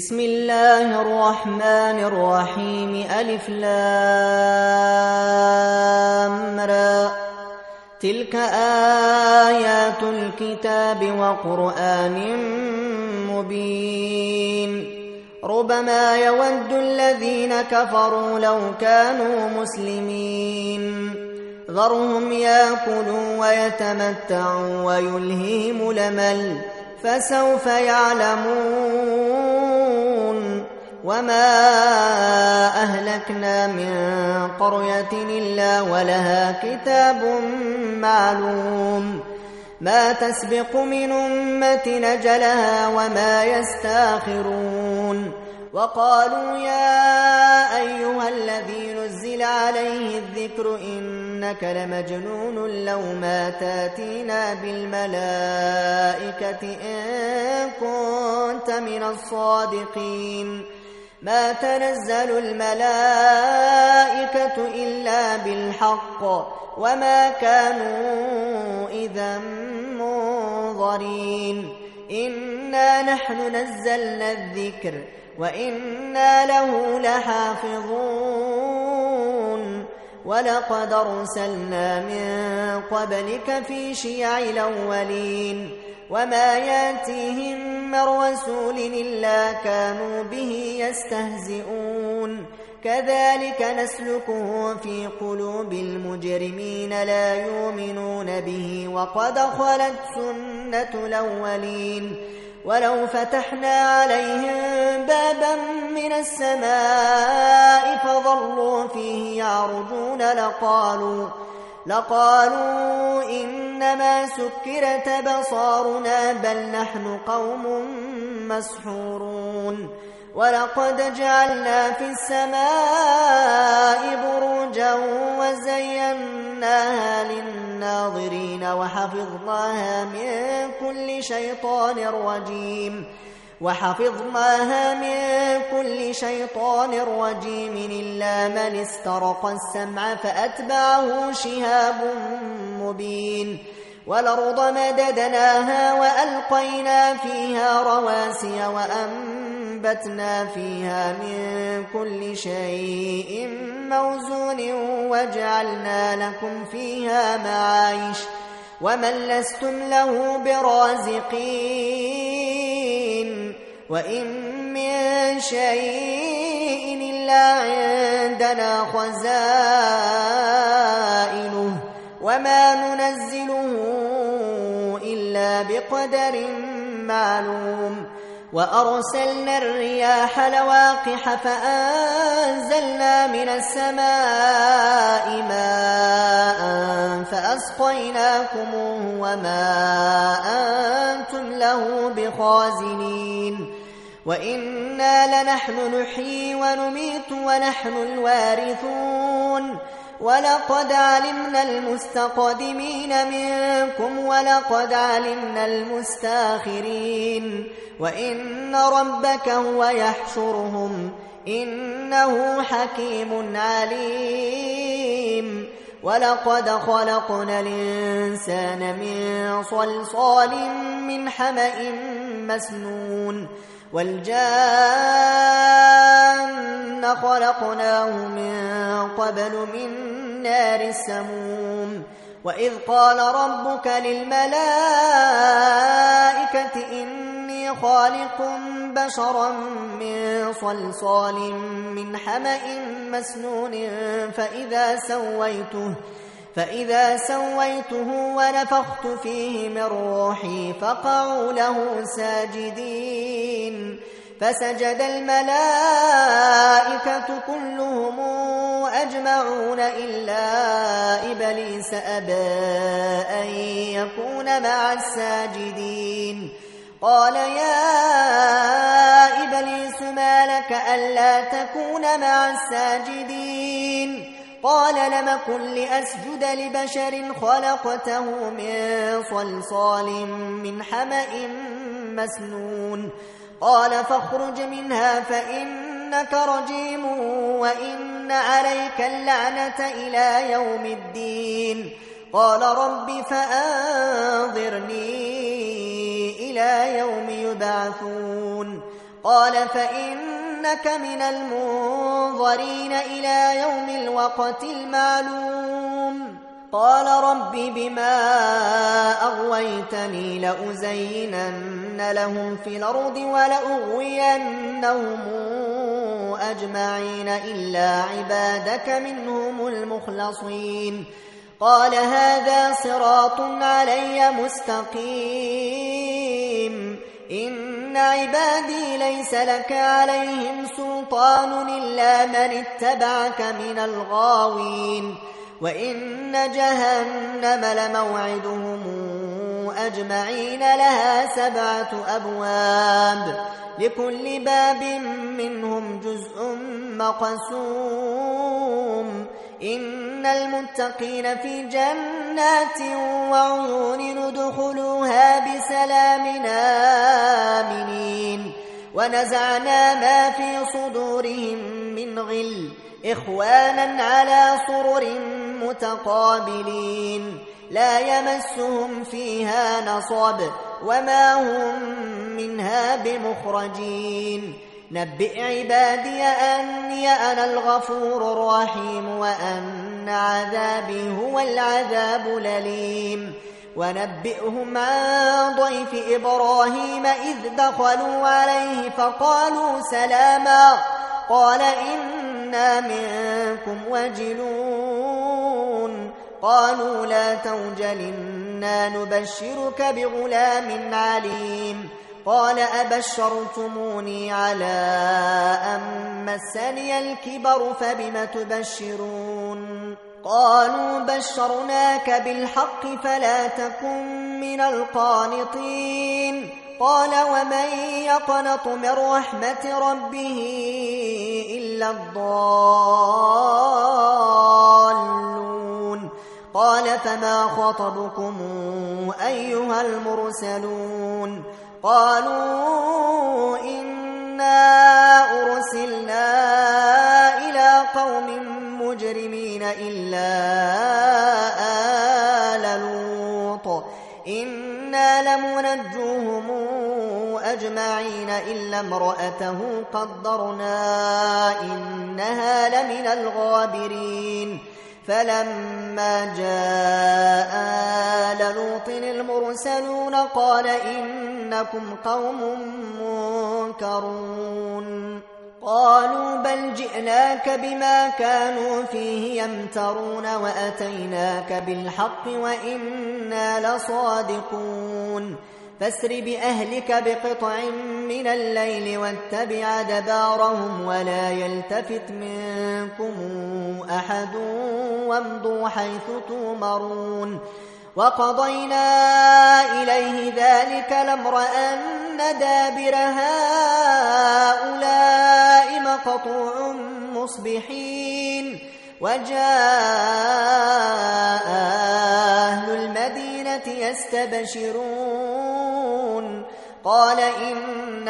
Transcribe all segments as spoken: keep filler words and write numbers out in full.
بسم الله الرحمن الرحيم. ألف لام را. تلك آيات الكتاب وقرآن مبين. ربما يود الذين كفروا لو كانوا مسلمين. ذرهم يأكلوا ويتمتعوا ويلهيهم الأمل فسوف يعلمون. وما أهلكنا من قرية إلا ولها كتاب معلوم ما تسبق من أمة أجلها وما يستاخرون. وقالوا يا أيها الذي نزل عليه الذكر إنك لمجنون لو ما تاتينا بالملائكة إن كنت من الصادقين. ما تنزل الملائكة إلا بالحق وما كانوا إذا منظرين. إنا نحن نزلنا الذكر وإنا له لحافظون. ولقد أرسلنا من قبلك في شيع الأولين وما ياتيهم من رسول إلا كانوا به يستهزئون. كذلك نسلكه في قلوب المجرمين لا يؤمنون به وقد خلت سنة الأولين. ولو فتحنا عليهم بابا من السماء فظلوا فيه يعرجون لقالوا لقالوا إنما سكرت بصارنا بل نحن قوم مسحورون. ولقد جعلنا في السماء بروجا وزيناها للناظرين وحفظناها من كل شيطان رجيم وحفظناها من كل شيطان رجيم إلا من استرق السمع فأتبعه شهاب مبين. والأرض مددناها وألقينا فيها رواسي وأنبتنا فيها من كل شيء موزون وجعلنا لكم فيها معايش ومن لستم له برازقين. وإن من شيء إلا عندنا خزائنه وما ننزله إلا بقدر معلوم. وأرسلنا الرياح لواقح فأنزلنا من السماء ماء فأسقيناكموه وما أنتم له بخازنين. وإنا لنحن نحيي ونميت ونحن الوارثون. ولقد علمنا المستقدمين منكم ولقد علمنا المستاخرين. وإن ربك هو يحشرهم إنه حكيم عليم. ولقد خلقنا الإنسان من صلصال من حمأ مسنون. والجان خلقناه من قبل من نار السموم. وإذ قال ربك للملائكة إني خالق بشرا من صلصال من حمأ مسنون فإذا سويته فإذا سويته ونفخت فيه من روحي فقعوا له ساجدين. فسجد الملائكة كلهم أجمعون إلا إبليس أبى أن يكون مع الساجدين. قال يا إبليس ما لك ألا تكون مع الساجدين؟ قال لم كن لأسجد لبشر خلقته من صلصال من حمأ مسنون. قال فاخرج منها فإنك رجيم وإن عليك اللعنة إلى يوم الدين. قال رب فأنظرني إلى يوم يبعثون. قال فإنك من المنظرين إلى يوم الوقت المعلوم قال رب بما أغويتني لأزينن لهم في الأرض ولأغوينهم أجمعين إلا عبادك منهم المخلصين قال هذا صراط علي مستقيم إن عبادي ليس لك عليهم سلطان إلا من اتبعك من الغاوين وإن جهنم لموعدهم أجمعين لها سبعة أبواب لكل باب منهم جزء مقسوم إن المتقين في جنات وعيون ندخلوها بسلام آمنين ونزعنا ما في صدورهم من غل إخوانا على سرر متقابلين لا يمسهم فيها نصب وما هم منها بمخرجين نبئ عبادي أني أنا الغفور الرحيم وأن عذابي هو العذاب الأليم ونبئهم عن ضيف إبراهيم إذ دخلوا عليه فقالوا سلاما قال إنا منكم وجلون قالوا لا توجل إنا نبشرك بغلام عليم قال أبشرتموني على أن مسني الكبر فبم تبشرون قالوا بشرناك بالحق فلا تكن من القانطين قال ومن يقنط من رحمة ربه إلا الضالون قال فما خطبكم أيها المرسلون قالوا إنا أرسلنا إلى قوم مجرمين إلا آل لوط إنا لمنجوهم أجمعين إلا امرأته قدرنا إنها لمن الغابرين فلما جاء آل لوط المرسلون قال إنكم قوم منكرون قالوا بل جئناك بما كانوا فيه يمترون وأتيناك بالحق وإنا لصادقون فاسر بأهلك بقطع من الليل واتبع دبارهم ولا يلتفت منكم أحد وامضوا حيث تؤمرون وقضينا إليه ذلك الأمر أن دابر هؤلاء مقطوع مصبحين وجاء أهل المدينة يستبشرون قال إن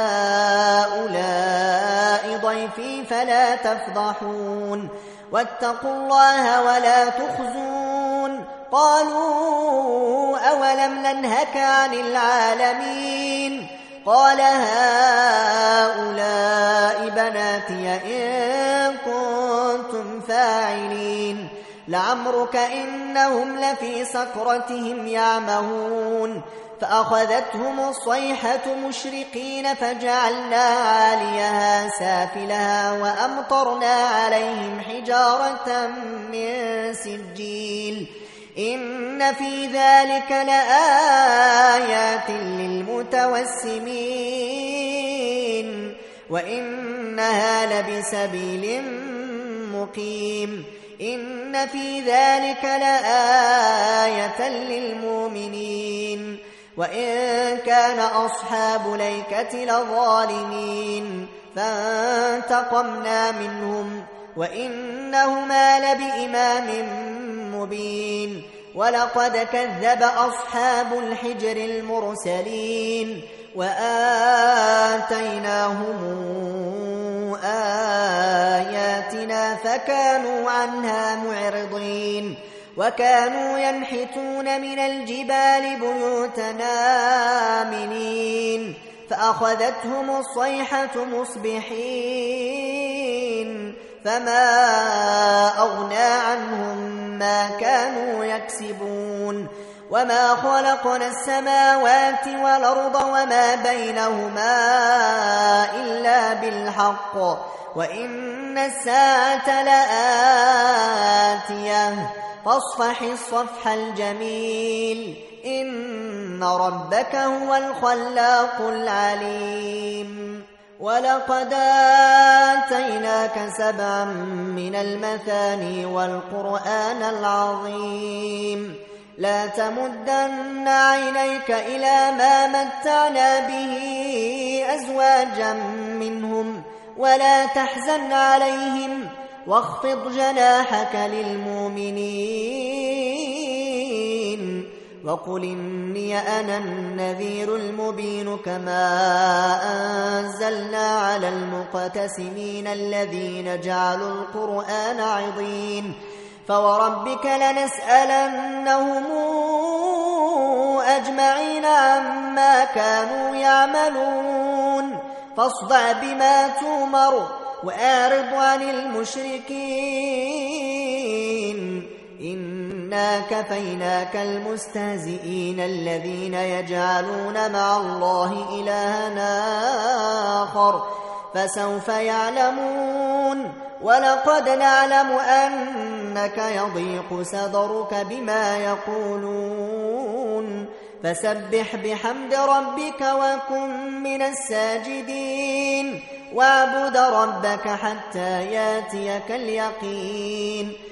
هؤلاء ضيفي فلا تفضحون واتقوا الله ولا تخزون قالوا أولم ننهك عن العالمين قال هؤلاء بناتي إن كنتم فاعلين لعمرك إنهم لفي سكرتهم يعمهون فأخذتهم الصيحة مشرقين فجعلنا عاليها سافلها وأمطرنا عليهم حجارة من سجيل إن في ذلك لآيات للمتوسمين وإنها لبسبيل مقيم إن في ذلك لآية للمؤمنين وإن كان أصحاب ليكة لظالمين فانتقمنا منهم وإنهما لبإمام مبين ولقد كذب أصحاب الحجر المرسلين وآتيناهم آياتنا فكانوا عنها معرضين وكانوا ينحتون من الجبال بيوتنا آمنين فأخذتهم الصيحة مصبحين فما أغنى عنهم ما كانوا يكسبون وما خلقنا السماوات والأرض وما بينهما إلا بالحق وإن الساعة لآتية فاصفح الصفح الجميل إن ربك هو الخلاق العليم ولقد آتيناك سبعا من المثاني والقرآن العظيم لا تمدن عينيك إلى ما متعنا به أزواجا منهم ولا تحزن عليهم واخفض جناحك للمؤمنين وقل إني أنا النذير المبين كما أنزلنا على المقتسمين الذين جعلوا القرآن عضين فوربك لنسألنهم أجمعين عما كانوا يعملون فاصدع بما تؤمر وأعرض عن المشركين إنا كفيناك المستهزئين الذين يجعلون مع الله إلها آخر فسوف يعلمون ولقد نعلم أنك يضيق صدرك بما يقولون فسبح بحمد ربك وكن من الساجدين واعبد ربك حتى ياتيك اليقين